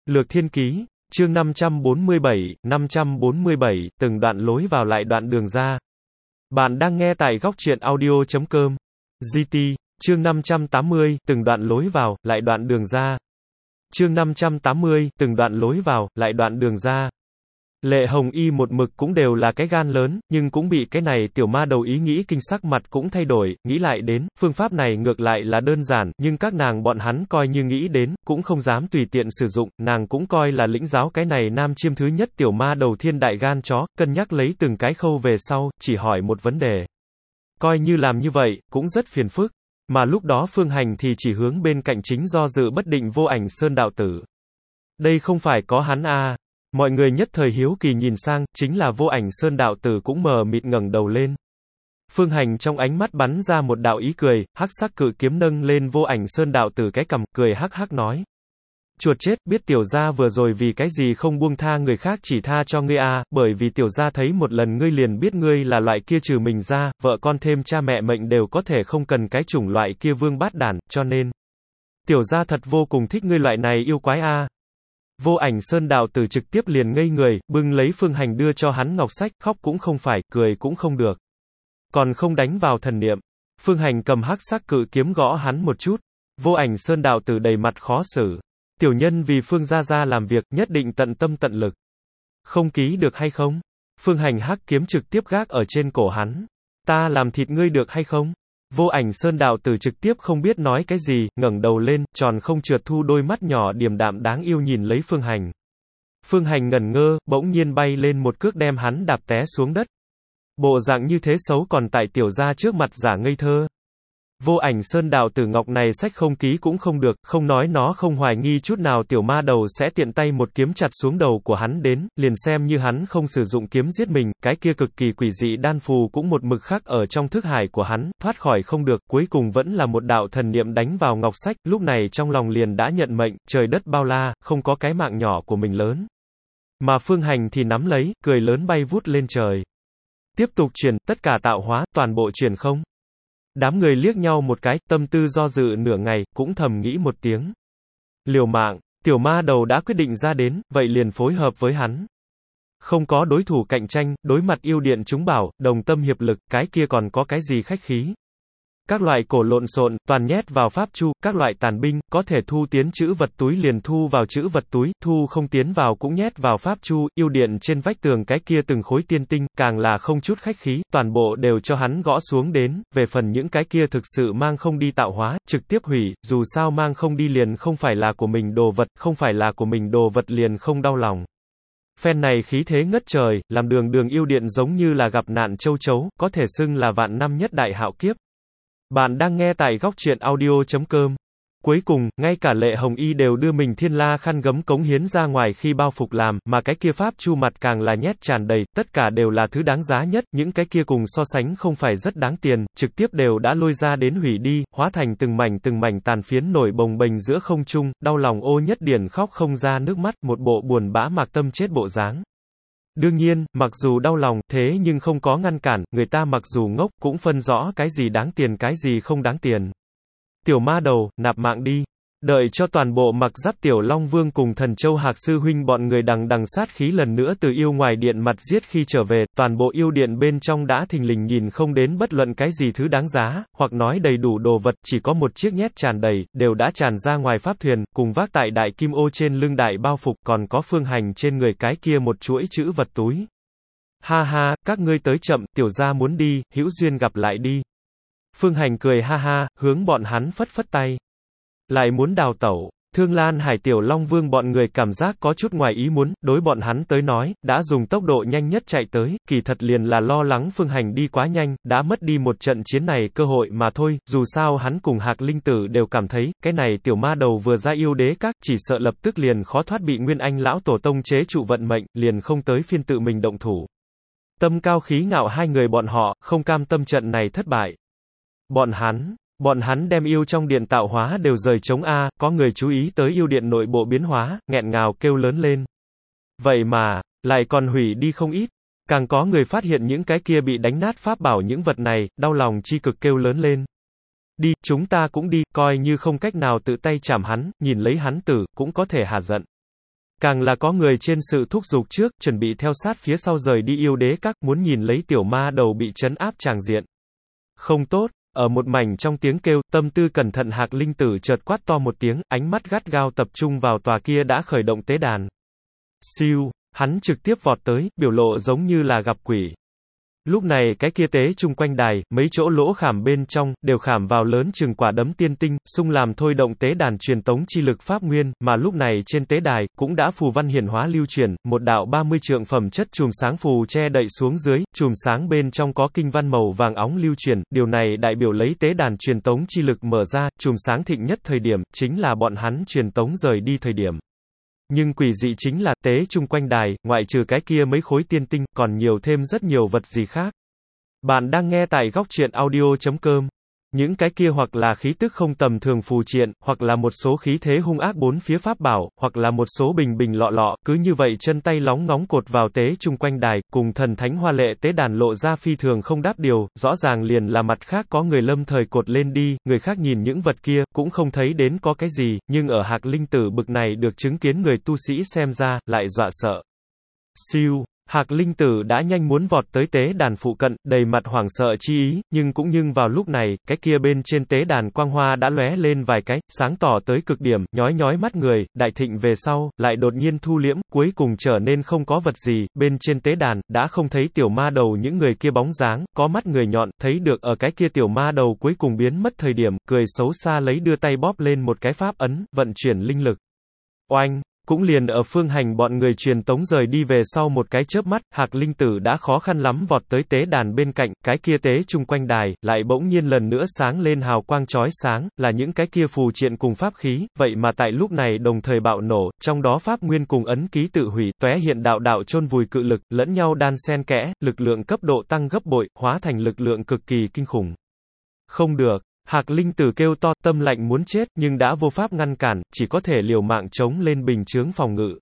Lược Thiên Ký, chương 547, từng đoạn lối vào lại đoạn đường ra. Bạn đang nghe tại góc truyện audio.com. GT, chương 580, từng đoạn lối vào, lại đoạn đường ra. Chương 580, từng đoạn lối vào, lại đoạn đường ra. Lệ Hồng Y một mực cũng đều là cái gan lớn, nhưng cũng bị cái này tiểu ma đầu ý nghĩ kinh sắc mặt cũng thay đổi, nghĩ lại đến, phương pháp này ngược lại là đơn giản, nhưng các nàng bọn hắn coi như nghĩ đến, cũng không dám tùy tiện sử dụng, nàng cũng coi là lĩnh giáo cái này nam chiêm thứ nhất tiểu ma đầu thiên đại gan chó, cân nhắc lấy từng cái khâu về sau, chỉ hỏi một vấn đề. Coi như làm như vậy, cũng rất phiền phức. Mà lúc đó Phương Hành thì chỉ hướng bên cạnh chính do dự bất định Vô Ảnh Sơn đạo tử. Đây không phải có hắn à. Mọi người nhất thời hiếu kỳ nhìn sang, chính là Vô Ảnh Sơn đạo tử cũng mờ mịt ngẩng đầu lên. Phương Hành trong ánh mắt bắn ra một đạo ý cười, hắc sắc cự kiếm nâng lên Vô Ảnh Sơn đạo tử cái cằm, cười hắc hắc nói. Chuột chết, biết tiểu gia vừa rồi vì cái gì không buông tha người khác chỉ tha cho ngươi à, bởi vì tiểu gia thấy một lần ngươi liền biết ngươi là loại kia trừ mình ra, vợ con thêm cha mẹ mệnh đều có thể không cần cái chủng loại kia vương bát đản, cho nên. Tiểu gia thật vô cùng thích ngươi loại này yêu quái à. Vô Ảnh Sơn đạo tử trực tiếp liền ngây người, bưng lấy Phương Hành đưa cho hắn ngọc sách, khóc cũng không phải, cười cũng không được. Còn không đánh vào thần niệm. Phương Hành cầm hắc sắc cự kiếm gõ hắn một chút. Vô Ảnh Sơn đạo tử đầy mặt khó xử. Tiểu nhân vì Phương gia gia làm việc, nhất định tận tâm tận lực. Không ký được hay không? Phương Hành hắc kiếm trực tiếp gác ở trên cổ hắn. Ta làm thịt ngươi được hay không? Vô Ảnh Sơn đạo tử trực tiếp không biết nói cái gì, ngẩng đầu lên, tròn không trượt thu đôi mắt nhỏ điềm đạm đáng yêu nhìn lấy Phương Hành. Phương Hành ngẩn ngơ, bỗng nhiên bay lên một cước đem hắn đạp té xuống đất. Bộ dạng như thế xấu còn tại tiểu gia trước mặt giả ngây thơ. Vô Ảnh Sơn đạo tử ngọc này sách không ký cũng không được, không nói nó không hoài nghi chút nào tiểu ma đầu sẽ tiện tay một kiếm chặt xuống đầu của hắn đến, liền xem như hắn không sử dụng kiếm giết mình, cái kia cực kỳ quỷ dị đan phù cũng một mực khắc ở trong thức hải của hắn, thoát khỏi không được, cuối cùng vẫn là một đạo thần niệm đánh vào ngọc sách, lúc này trong lòng liền đã nhận mệnh, trời đất bao la, không có cái mạng nhỏ của mình lớn. Mà Phương Hành thì nắm lấy, cười lớn bay vút lên trời. Tiếp tục truyền, tất cả tạo hóa, toàn bộ truyền không. Đám người liếc nhau một cái, tâm tư do dự nửa ngày, cũng thầm nghĩ một tiếng. Liều mạng, tiểu ma đầu đã quyết định ra đến, vậy liền phối hợp với hắn. Không có đối thủ cạnh tranh, đối mặt yêu điện chúng bảo, đồng tâm hiệp lực, cái kia còn có cái gì khách khí. Các loại cổ lộn xộn, toàn nhét vào pháp chu, các loại tàn binh, có thể thu tiến chữ vật túi liền thu vào chữ vật túi, thu không tiến vào cũng nhét vào pháp chu, yêu điện trên vách tường cái kia từng khối tiên tinh, càng là không chút khách khí, toàn bộ đều cho hắn gõ xuống đến, về phần những cái kia thực sự mang không đi tạo hóa, trực tiếp hủy, dù sao mang không đi liền không phải là của mình đồ vật, không phải là của mình đồ vật liền không đau lòng. Phen này khí thế ngất trời, làm đường yêu điện giống như là gặp nạn châu chấu, có thể xưng là vạn năm nhất đại hạo kiếp. Bạn đang nghe tại góc truyện audio.com. Cuối cùng, ngay cả Lệ Hồng Y đều đưa mình thiên la khăn gấm cống hiến ra ngoài khi bao phục làm, mà cái kia pháp chu mặt càng là nhét tràn đầy, tất cả đều là thứ đáng giá nhất, những cái kia cùng so sánh không phải rất đáng tiền, trực tiếp đều đã lôi ra đến hủy đi, hóa thành từng mảnh tàn phiến nổi bồng bềnh giữa không trung, đau lòng Ô Nhất Điển khóc không ra nước mắt, một bộ buồn bã mạc tâm chết bộ dáng. Đương nhiên, mặc dù đau lòng, thế nhưng không có ngăn cản, người ta mặc dù ngốc, cũng phân rõ cái gì đáng tiền cái gì không đáng tiền. Tiểu ma đầu, nạp mạng đi. Đợi cho toàn bộ mặc giáp Tiểu Long Vương cùng Thần Châu Hạc Sư Huynh bọn người đằng sát khí lần nữa từ yêu ngoài điện mặt giết khi trở về, toàn bộ yêu điện bên trong đã thình lình nhìn không đến bất luận cái gì thứ đáng giá, hoặc nói đầy đủ đồ vật, chỉ có một chiếc nhét tràn đầy, đều đã tràn ra ngoài pháp thuyền, cùng vác tại đại kim ô trên lưng đại bao phục, còn có Phương Hành trên người cái kia một chuỗi chữ vật túi. Ha ha, các ngươi tới chậm, tiểu gia muốn đi, hữu duyên gặp lại đi. Phương Hành cười ha ha, hướng bọn hắn phất phất tay. Lại muốn đào tẩu. Thương Lan Hải Tiểu Long Vương bọn người cảm giác có chút ngoài ý muốn, đối bọn hắn tới nói, đã dùng tốc độ nhanh nhất chạy tới, kỳ thật liền là lo lắng Phương Hành đi quá nhanh, đã mất đi một trận chiến này cơ hội mà thôi, dù sao hắn cùng Hạc Linh Tử đều cảm thấy, cái này tiểu ma đầu vừa ra yêu đế các, chỉ sợ lập tức liền khó thoát bị Nguyên Anh lão tổ tông chế trụ vận mệnh, liền không tới phiên tự mình động thủ. Tâm cao khí ngạo hai người bọn họ, không cam tâm trận này thất bại. Bọn hắn đem yêu trong điện tạo hóa đều rời trống a, có người chú ý tới yêu điện nội bộ biến hóa, nghẹn ngào kêu lớn lên. Vậy mà, lại còn hủy đi không ít. Càng có người phát hiện những cái kia bị đánh nát pháp bảo những vật này, đau lòng chi cực kêu lớn lên. Đi, chúng ta cũng đi, coi như không cách nào tự tay chảm hắn, nhìn lấy hắn tử, cũng có thể hạ giận. Càng là có người trên sự thúc giục trước, chuẩn bị theo sát phía sau rời đi yêu đế các, muốn nhìn lấy tiểu ma đầu bị trấn áp tràng diện. Không tốt, ở một mảnh trong tiếng kêu, tâm tư cẩn thận Hạc Linh Tử chợt quát to một tiếng, ánh mắt gắt gao tập trung vào tòa kia đã khởi động tế đàn. Siêu, hắn trực tiếp vọt tới, biểu lộ giống như là gặp quỷ. Lúc này cái kia tế chung quanh đài, mấy chỗ lỗ khảm bên trong, đều khảm vào lớn chừng quả đấm tiên tinh, xung làm thôi động tế đàn truyền tống chi lực pháp nguyên, mà lúc này trên tế đài, cũng đã phù văn hiển hóa lưu truyền, một đạo 30 trượng phẩm chất chùm sáng phù che đậy xuống dưới, chùm sáng bên trong có kinh văn màu vàng óng lưu truyền, điều này đại biểu lấy tế đàn truyền tống chi lực mở ra, chùm sáng thịnh nhất thời điểm, chính là bọn hắn truyền tống rời đi thời điểm. Nhưng quỷ dị chính là, tế chung quanh đài, ngoại trừ cái kia mấy khối tiên tinh, còn nhiều thêm rất nhiều vật gì khác. Bạn đang nghe tại góc truyện audio.com. Những cái kia hoặc là khí tức không tầm thường phù triện, hoặc là một số khí thế hung ác bốn phía pháp bảo, hoặc là một số bình bình lọ lọ, cứ như vậy chân tay lóng ngóng cột vào tế chung quanh đài, cùng thần thánh hoa lệ tế đàn lộ ra phi thường không đáp điều, rõ ràng liền là mặt khác có người lâm thời cột lên đi, người khác nhìn những vật kia, cũng không thấy đến có cái gì, nhưng ở Hạc Linh Tử bực này được chứng kiến người tu sĩ xem ra, lại dọa sợ. Siêu. Hạc Linh Tử đã nhanh muốn vọt tới tế đàn phụ cận, đầy mặt hoảng sợ chi ý, nhưng vào lúc này, cái kia bên trên tế đàn quang hoa đã lóe lên vài cái, sáng tỏ tới cực điểm, nhói mắt người, đại thịnh về sau, lại đột nhiên thu liễm, cuối cùng trở nên không có vật gì, bên trên tế đàn, đã không thấy tiểu ma đầu những người kia bóng dáng, có mắt người nhọn, thấy được ở cái kia tiểu ma đầu cuối cùng biến mất thời điểm, cười xấu xa lấy đưa tay bóp lên một cái pháp ấn, vận chuyển linh lực. Oanh! Cũng liền ở Phương Hành bọn người truyền tống rời đi về sau một cái chớp mắt, Hạc Linh Tử đã khó khăn lắm vọt tới tế đàn bên cạnh, cái kia tế chung quanh đài, lại bỗng nhiên lần nữa sáng lên hào quang chói sáng, là những cái kia phù triện cùng pháp khí, vậy mà tại lúc này đồng thời bạo nổ, trong đó pháp nguyên cùng ấn ký tự hủy, tóe hiện đạo chôn vùi cự lực, lẫn nhau đan xen kẽ, lực lượng cấp độ tăng gấp bội, hóa thành lực lượng cực kỳ kinh khủng. Không được. Hạc Linh Tử kêu to, tâm lạnh muốn chết, nhưng đã vô pháp ngăn cản, chỉ có thể liều mạng chống lên bình chướng phòng ngự.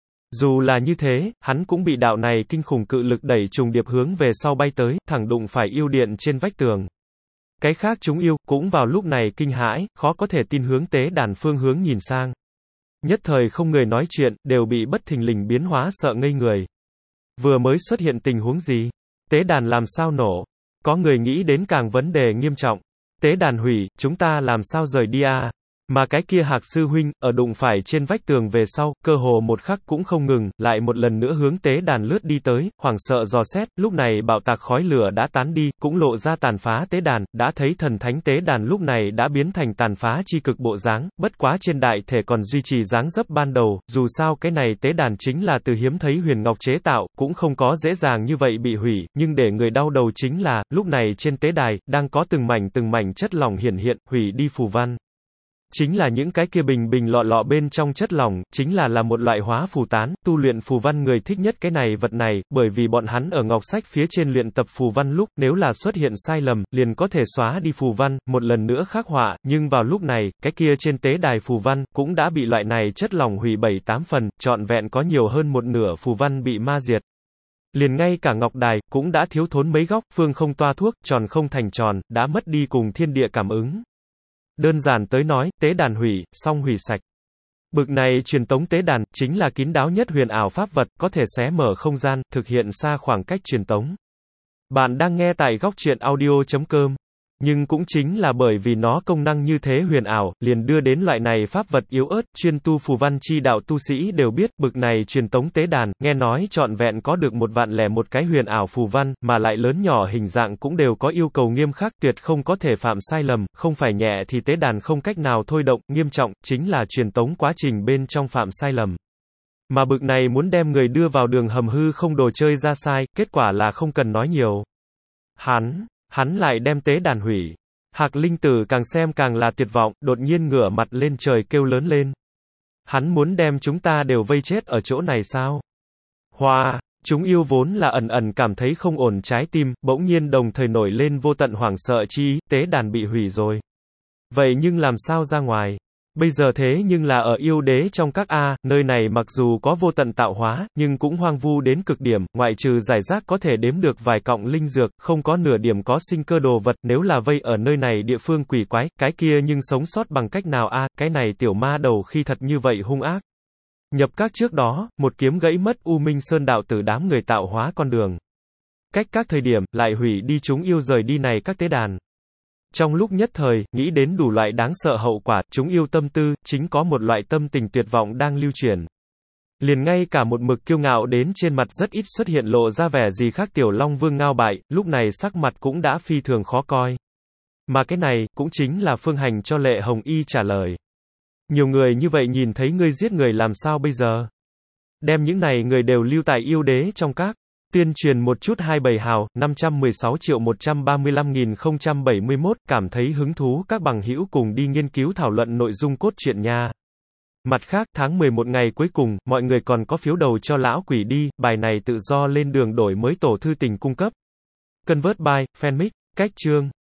Dù là như thế, hắn cũng bị đạo này kinh khủng cự lực đẩy trùng điệp hướng về sau bay tới, thẳng đụng phải yêu điện trên vách tường. Cái khác chúng yêu, cũng vào lúc này kinh hãi, khó có thể tin hướng tế đàn phương hướng nhìn sang. Nhất thời không người nói chuyện, đều bị bất thình lình biến hóa sợ ngây người. Vừa mới xuất hiện tình huống gì? Tế đàn làm sao nổ? Có người nghĩ đến càng vấn đề nghiêm trọng. Tế đàn hủy, chúng ta làm sao rời đi à? Mà cái kia Hạc sư huynh, ở đụng phải trên vách tường về sau, cơ hồ một khắc cũng không ngừng, lại một lần nữa hướng tế đàn lướt đi tới, hoảng sợ dò xét, lúc này bạo tạc khói lửa đã tán đi, cũng lộ ra tàn phá tế đàn, đã thấy thần thánh tế đàn lúc này đã biến thành tàn phá chi cực bộ dáng, bất quá trên đại thể còn duy trì dáng dấp ban đầu, dù sao cái này tế đàn chính là từ hiếm thấy huyền ngọc chế tạo, cũng không có dễ dàng như vậy bị hủy, nhưng để người đau đầu chính là, lúc này trên tế đài, đang có từng mảnh chất lỏng hiển hiện, hủy đi phù văn. Chính là những cái kia bình lọ lọ bên trong chất lỏng, chính là một loại hóa phù tán, tu luyện phù văn người thích nhất cái này vật này, bởi vì bọn hắn ở ngọc sách phía trên luyện tập phù văn lúc, nếu là xuất hiện sai lầm, liền có thể xóa đi phù văn, một lần nữa khắc họa, nhưng vào lúc này, cái kia trên tế đài phù văn, cũng đã bị loại này chất lỏng hủy 7-8 phần, trọn vẹn có nhiều hơn một nửa phù văn bị ma diệt. Liền ngay cả ngọc đài, cũng đã thiếu thốn mấy góc, phương không toa thuốc, tròn không thành tròn, đã mất đi cùng thiên địa cảm ứng. Đơn giản tới nói, tế đàn hủy, xong hủy sạch. Bực này truyền tống tế đàn, chính là kín đáo nhất huyền ảo pháp vật, có thể xé mở không gian, thực hiện xa khoảng cách truyền tống. Bạn đang nghe tại góc truyện audio.com. Nhưng cũng chính là bởi vì nó công năng như thế huyền ảo, liền đưa đến loại này pháp vật yếu ớt, chuyên tu phù văn chi đạo tu sĩ đều biết, bực này truyền tống tế đàn, nghe nói trọn vẹn có được 1.001 cái huyền ảo phù văn, mà lại lớn nhỏ hình dạng cũng đều có yêu cầu nghiêm khắc, tuyệt không có thể phạm sai lầm, không phải nhẹ thì tế đàn không cách nào thôi động, nghiêm trọng, chính là truyền tống quá trình bên trong phạm sai lầm. Mà bực này muốn đem người đưa vào đường hầm hư không đồ chơi ra sai, kết quả là không cần nói nhiều. Hắn lại đem tế đàn hủy. Hạc Linh Tử càng xem càng là tuyệt vọng, đột nhiên ngửa mặt lên trời kêu lớn lên. Hắn muốn đem chúng ta đều vây chết ở chỗ này sao? Hoa, chúng yêu vốn là ẩn cảm thấy không ổn trái tim, bỗng nhiên đồng thời nổi lên vô tận hoảng sợ chi ý, tế đàn bị hủy rồi. Vậy nhưng làm sao ra ngoài? Bây giờ thế nhưng là ở yêu đế trong các nơi này mặc dù có vô tận tạo hóa, nhưng cũng hoang vu đến cực điểm, ngoại trừ giải rác có thể đếm được vài cọng linh dược, không có nửa điểm có sinh cơ đồ vật, nếu là vây ở nơi này địa phương quỷ quái, cái kia nhưng sống sót bằng cách nào cái này tiểu ma đầu khi thật như vậy hung ác. Nhập các trước đó, một kiếm gãy mất U Minh Sơn đạo tử đám người tạo hóa con đường. Cách các thời điểm, lại hủy đi chúng yêu rời đi này các tế đàn. Trong lúc nhất thời, nghĩ đến đủ loại đáng sợ hậu quả, chúng yêu tâm tư, chính có một loại tâm tình tuyệt vọng đang lưu truyền. Liền ngay cả một mực kiêu ngạo đến trên mặt rất ít xuất hiện lộ ra vẻ gì khác Tiểu Long Vương ngao bại, lúc này sắc mặt cũng đã phi thường khó coi. Mà cái này, cũng chính là phương hành cho Lệ Hồng Y trả lời. Nhiều người như vậy nhìn thấy ngươi giết người làm sao bây giờ? Đem những này người đều lưu tại yêu đế trong các. Tuyên truyền một chút 27 hào, 516.135.071, cảm thấy hứng thú các bằng hữu cùng đi nghiên cứu thảo luận nội dung cốt truyện nha. Mặt khác, tháng 11 ngày cuối cùng, mọi người còn có phiếu đầu cho lão quỷ đi, bài này tự do lên đường đổi mới tổ thư tình cung cấp. Convert by, Fanmic, cách chương.